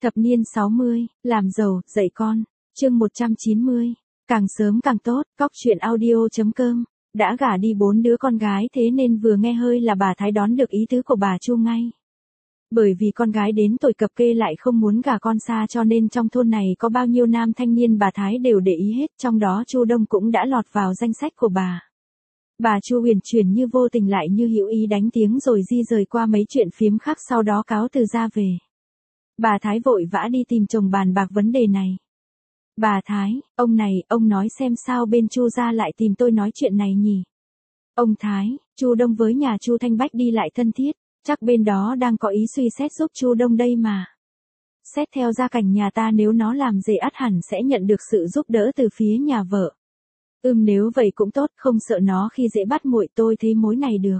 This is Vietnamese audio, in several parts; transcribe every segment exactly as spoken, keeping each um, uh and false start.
Thập niên sáu mươi, làm giàu, dạy con. Chương một trăm chín mươi. Càng sớm càng tốt, cóc truyện audio chấm com. Đã gả đi bốn đứa con gái thế nên vừa nghe hơi là bà Thái đón được ý tứ của bà Chu ngay. Bởi vì con gái đến tuổi cập kê lại không muốn gả con xa cho nên trong thôn này có bao nhiêu nam thanh niên bà Thái đều để ý hết, trong đó Chu Đông cũng đã lọt vào danh sách của bà. Bà Chu huyền chuyển như vô tình lại như hữu ý đánh tiếng rồi di rời qua mấy chuyện phiếm khác, sau đó cáo từ ra về. Bà Thái vội vã đi tìm chồng bàn bạc vấn đề này. Bà Thái, ông này, ông nói xem sao bên Chu gia lại tìm tôi nói chuyện này nhỉ? Ông Thái, Chu Đông với nhà Chu Thanh Bách đi lại thân thiết, chắc bên đó đang có ý suy xét giúp Chu Đông đây mà. Xét theo gia cảnh nhà ta nếu nó làm rể ắt hẳn sẽ nhận được sự giúp đỡ từ phía nhà vợ. Ừm nếu vậy cũng tốt, không sợ nó khi dễ bắt muội, tôi thấy mối này được.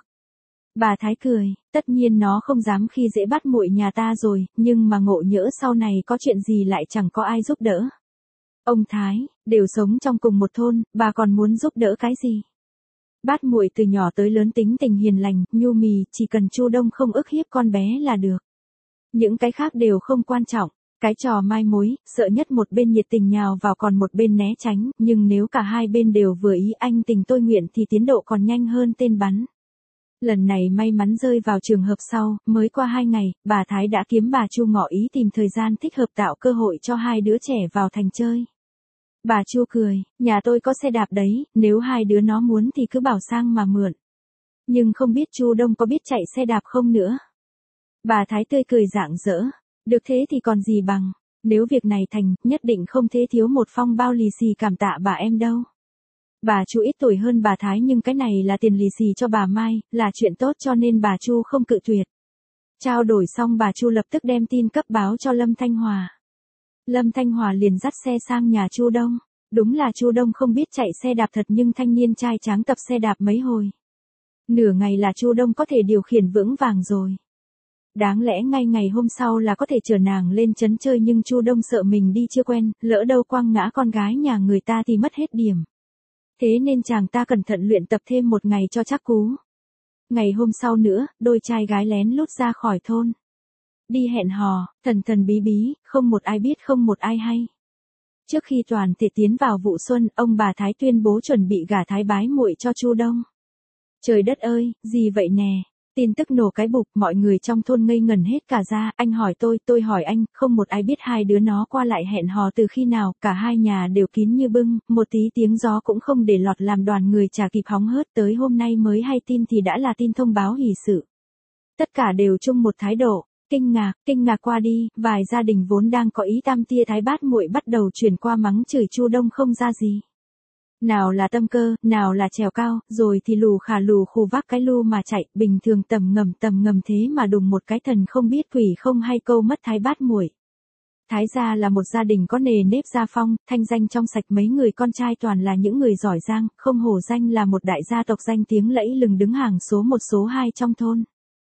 Bà Thái cười, tất nhiên nó không dám khi dễ bắt muội nhà ta rồi, nhưng mà ngộ nhỡ sau này có chuyện gì lại chẳng có ai giúp đỡ. Ông Thái, đều sống trong cùng một thôn, bà còn muốn giúp đỡ cái gì? Bát muội từ nhỏ tới lớn tính tình hiền lành, nhu mì, chỉ cần Chu Đông không ức hiếp con bé là được. Những cái khác đều không quan trọng. Cái trò mai mối, sợ nhất một bên nhiệt tình nhào vào còn một bên né tránh, nhưng nếu cả hai bên đều vừa ý anh tình tôi nguyện thì tiến độ còn nhanh hơn tên bắn. Lần này may mắn rơi vào trường hợp sau, mới qua hai ngày, bà Thái đã kiếm bà Chu ngỏ ý tìm thời gian thích hợp tạo cơ hội cho hai đứa trẻ vào thành chơi. Bà Chu cười, nhà tôi có xe đạp đấy, nếu hai đứa nó muốn thì cứ bảo sang mà mượn. Nhưng không biết Chu Đông có biết chạy xe đạp không nữa. Bà Thái tươi cười rạng rỡ, được thế thì còn gì bằng, nếu việc này thành, nhất định không thể thiếu một phong bao lì xì cảm tạ bà em đâu. Bà Chu ít tuổi hơn bà Thái nhưng cái này là tiền lì xì cho bà Mai, là chuyện tốt cho nên bà Chu không cự tuyệt. Trao đổi xong bà Chu lập tức đem tin cấp báo cho Lâm Thanh Hòa. Lâm Thanh Hòa liền dắt xe sang nhà Chu Đông. Đúng là Chu Đông không biết chạy xe đạp thật nhưng thanh niên trai tráng tập xe đạp mấy hồi. Nửa ngày là Chu Đông có thể điều khiển vững vàng rồi. Đáng lẽ ngay ngày hôm sau là có thể chở nàng lên trấn chơi nhưng Chu Đông sợ mình đi chưa quen, lỡ đâu quăng ngã con gái nhà người ta thì mất hết điểm. Thế nên chàng ta cẩn thận luyện tập thêm một ngày cho chắc cú. Ngày hôm sau nữa, đôi trai gái lén lút ra khỏi thôn. Đi hẹn hò, thần thần bí bí, không một ai biết không một ai hay. Trước khi toàn thể tiến vào vụ xuân, ông bà Thái tuyên bố chuẩn bị gả Thái bái muội cho Chu Đông. Trời đất ơi, gì vậy nè? Tin tức nổ cái bục, mọi người trong thôn ngây ngẩn hết cả ra, anh hỏi tôi, tôi hỏi anh, không một ai biết hai đứa nó qua lại hẹn hò từ khi nào, cả hai nhà đều kín như bưng, một tí tiếng gió cũng không để lọt làm đoàn người chả kịp hóng hớt, tới hôm nay mới hay tin thì đã là tin thông báo hỷ sự. Tất cả đều chung một thái độ, kinh ngạc, kinh ngạc qua đi, vài gia đình vốn đang có ý tam tia thái bát muội bắt đầu chuyển qua mắng chửi Chu Đông không ra gì. Nào là tâm cơ, nào là trèo cao, rồi thì lù khà lù khù vác cái lu mà chạy, bình thường tầm ngầm tầm ngầm thế mà đùng một cái thần không biết quỷ không hay câu mất thái bát muội. Thái gia là một gia đình có nề nếp gia phong, thanh danh trong sạch, mấy người con trai toàn là những người giỏi giang, không hổ danh là một đại gia tộc danh tiếng lẫy lừng đứng hàng số một số hai trong thôn.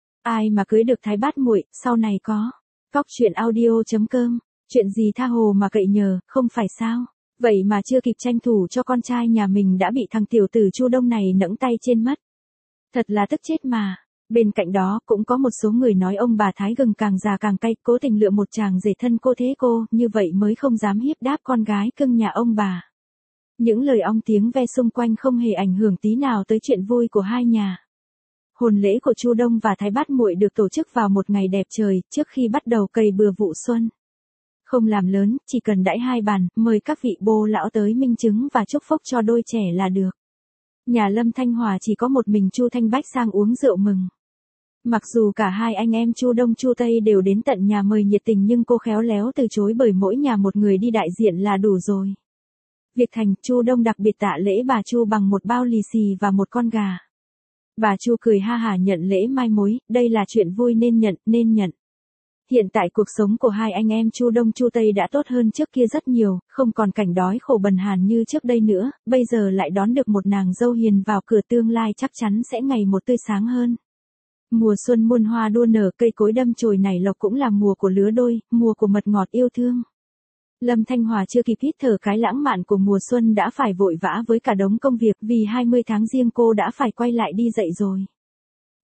Ai mà cưới được thái bát muội, sau này có. Cóc truyện audio chấm com, chuyện gì tha hồ mà cậy nhờ, không phải sao? Vậy mà chưa kịp tranh thủ cho con trai nhà mình đã bị thằng tiểu tử Chu Đông này nẫng tay trên mất. Thật là tức chết mà. Bên cạnh đó cũng có một số người nói ông bà Thái gừng càng già càng cay, cố tình lựa một chàng rể thân cô thế cô, như vậy mới không dám hiếp đáp con gái cưng nhà ông bà. Những lời ong tiếng ve xung quanh không hề ảnh hưởng tí nào tới chuyện vui của hai nhà. Hôn lễ của Chu Đông và Thái bát muội được tổ chức vào một ngày đẹp trời, trước khi bắt đầu cày bừa vụ xuân. Không làm lớn, chỉ cần đãi hai bàn, mời các vị bô lão tới minh chứng và chúc phúc cho đôi trẻ là được. Nhà Lâm Thanh Hòa chỉ có một mình Chu Thanh Bách sang uống rượu mừng. Mặc dù cả hai anh em Chu Đông Chu Tây đều đến tận nhà mời nhiệt tình nhưng cô khéo léo từ chối bởi mỗi nhà một người đi đại diện là đủ rồi. Việc thành, Chu Đông đặc biệt tạ lễ bà Chu bằng một bao lì xì và một con gà. Bà Chu cười ha hả nhận lễ mai mối, đây là chuyện vui nên nhận, nên nhận. Hiện tại cuộc sống của hai anh em Chu Đông Chu Tây đã tốt hơn trước kia rất nhiều, không còn cảnh đói khổ bần hàn như trước đây nữa, bây giờ lại đón được một nàng dâu hiền vào cửa, tương lai chắc chắn sẽ ngày một tươi sáng hơn. Mùa xuân muôn hoa đua nở, cây cối đâm chồi nảy lộc cũng là mùa của lứa đôi, mùa của mật ngọt yêu thương. Lâm Thanh Hòa chưa kịp hít thở cái lãng mạn của mùa xuân đã phải vội vã với cả đống công việc vì hai mươi tháng giêng cô đã phải quay lại đi dạy rồi.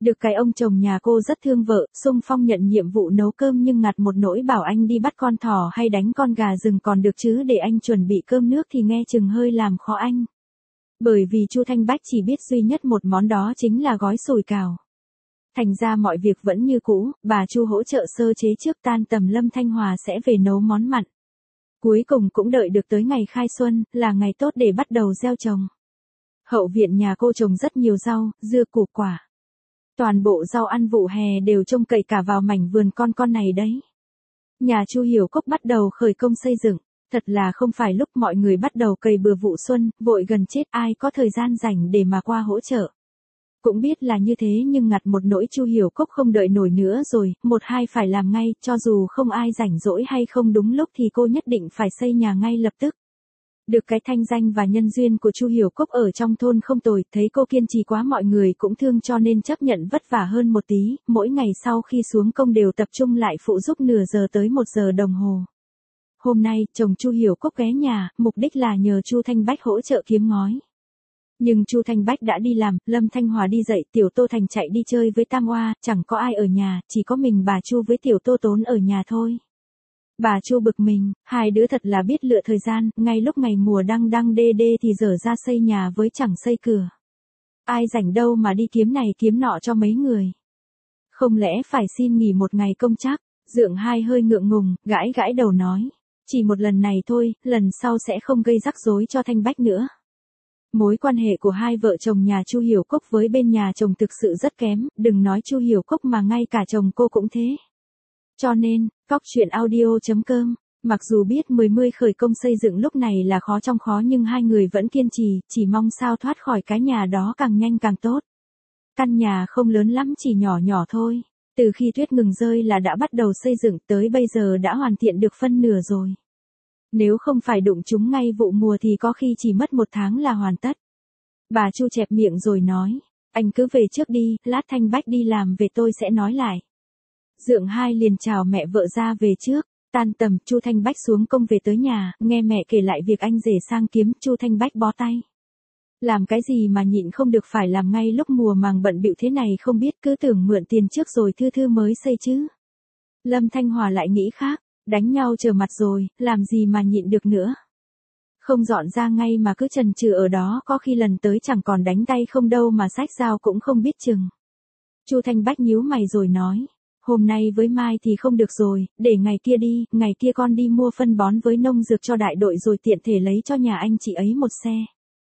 Được cái ông chồng nhà cô rất thương vợ, xung phong nhận nhiệm vụ nấu cơm nhưng ngặt một nỗi bảo anh đi bắt con thỏ hay đánh con gà rừng còn được chứ để anh chuẩn bị cơm nước thì nghe chừng hơi làm khó anh. Bởi vì Chu Thanh Bách chỉ biết duy nhất một món đó chính là gói sủi cảo. Thành ra mọi việc vẫn như cũ, bà Chu hỗ trợ sơ chế trước tan tầm Lâm Thanh Hòa sẽ về nấu món mặn. Cuối cùng cũng đợi được tới ngày khai xuân, là ngày tốt để bắt đầu gieo trồng. Hậu viện nhà cô trồng rất nhiều rau, dưa củ quả. Toàn bộ rau ăn vụ hè đều trông cậy cả vào mảnh vườn con con này đấy. Nhà Chu Hiểu Cốc bắt đầu khởi công xây dựng, thật là không phải lúc mọi người bắt đầu cày bừa vụ xuân, vội gần chết ai có thời gian rảnh để mà qua hỗ trợ. Cũng biết là như thế nhưng ngặt một nỗi Chu Hiểu Cốc không đợi nổi nữa rồi, một hai phải làm ngay, cho dù không ai rảnh rỗi hay không đúng lúc thì cô nhất định phải xây nhà ngay lập tức. Được cái thanh danh và nhân duyên của Chu Hiểu Cốc ở trong thôn không tồi, thấy cô kiên trì quá mọi người cũng thương cho nên chấp nhận vất vả hơn một tí, mỗi ngày sau khi xuống công đều tập trung lại phụ giúp nửa giờ tới một giờ đồng hồ. Hôm nay, chồng Chu Hiểu Cốc ghé nhà, mục đích là nhờ Chu Thanh Bách hỗ trợ kiếm ngói. Nhưng Chu Thanh Bách đã đi làm, Lâm Thanh Hòa đi dậy, Tiểu Tô Thành chạy đi chơi với Tam Oa, chẳng có ai ở nhà, chỉ có mình bà Chu với Tiểu Tô Tốn ở nhà thôi. Bà Chu bực mình, hai đứa thật là biết lựa thời gian, ngay lúc ngày mùa đang đang đê đê thì dở ra xây nhà với chẳng xây cửa. Ai rảnh đâu mà đi kiếm này kiếm nọ cho mấy người. Không lẽ phải xin nghỉ một ngày công chắc, Dượng Hai hơi ngượng ngùng, gãi gãi đầu nói. Chỉ một lần này thôi, lần sau sẽ không gây rắc rối cho Thanh Bách nữa. Mối quan hệ của hai vợ chồng nhà Chu Hiểu Cốc với bên nhà chồng thực sự rất kém, đừng nói Chu Hiểu Cốc mà ngay cả chồng cô cũng thế. Cho nên, cóc truyện audio chấm com, mặc dù biết mười mươi khởi công xây dựng lúc này là khó trong khó nhưng hai người vẫn kiên trì, chỉ mong sao thoát khỏi cái nhà đó càng nhanh càng tốt. Căn nhà không lớn lắm chỉ nhỏ nhỏ thôi, từ khi tuyết ngừng rơi là đã bắt đầu xây dựng tới bây giờ đã hoàn thiện được phân nửa rồi. Nếu không phải đụng chúng ngay vụ mùa thì có khi chỉ mất một tháng là hoàn tất. Bà Chu chẹp miệng rồi nói, anh cứ về trước đi, lát Thanh Bách đi làm về tôi sẽ nói lại. Dượng Hai liền chào mẹ vợ ra về trước, tan tầm Chu Thanh Bách xuống công về tới nhà, nghe mẹ kể lại việc anh rể sang kiếm, Chu Thanh Bách bó tay. Làm cái gì mà nhịn không được phải làm ngay lúc mùa màng bận bịu thế này không biết cứ tưởng mượn tiền trước rồi thư thư mới xây chứ. Lâm Thanh Hòa lại nghĩ khác, đánh nhau chờ mặt rồi, làm gì mà nhịn được nữa. Không dọn ra ngay mà cứ chần chừ ở đó có khi lần tới chẳng còn đánh tay không đâu mà xách dao cũng không biết chừng. Chu Thanh Bách nhíu mày rồi nói. Hôm nay với mai thì không được rồi, để ngày kia đi, ngày kia con đi mua phân bón với nông dược cho đại đội rồi tiện thể lấy cho nhà anh chị ấy một xe.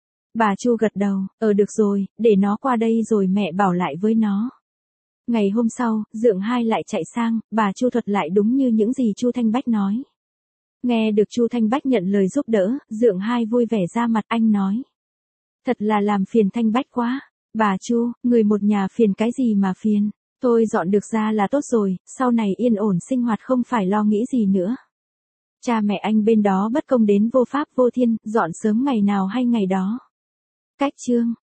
Bà Chu gật đầu, ờ được rồi, để nó qua đây rồi mẹ bảo lại với nó. Ngày hôm sau, Dượng Hai lại chạy sang, bà Chu thuật lại đúng như những gì Chu Thanh Bách nói. Nghe được Chu Thanh Bách nhận lời giúp đỡ, Dượng Hai vui vẻ ra mặt anh nói. Thật là làm phiền Thanh Bách quá, bà Chu, người một nhà phiền cái gì mà phiền. Tôi dọn được ra là tốt rồi, sau này yên ổn sinh hoạt không phải lo nghĩ gì nữa. Cha mẹ anh bên đó bất công đến vô pháp vô thiên, dọn sớm ngày nào hay ngày đó. Cách chương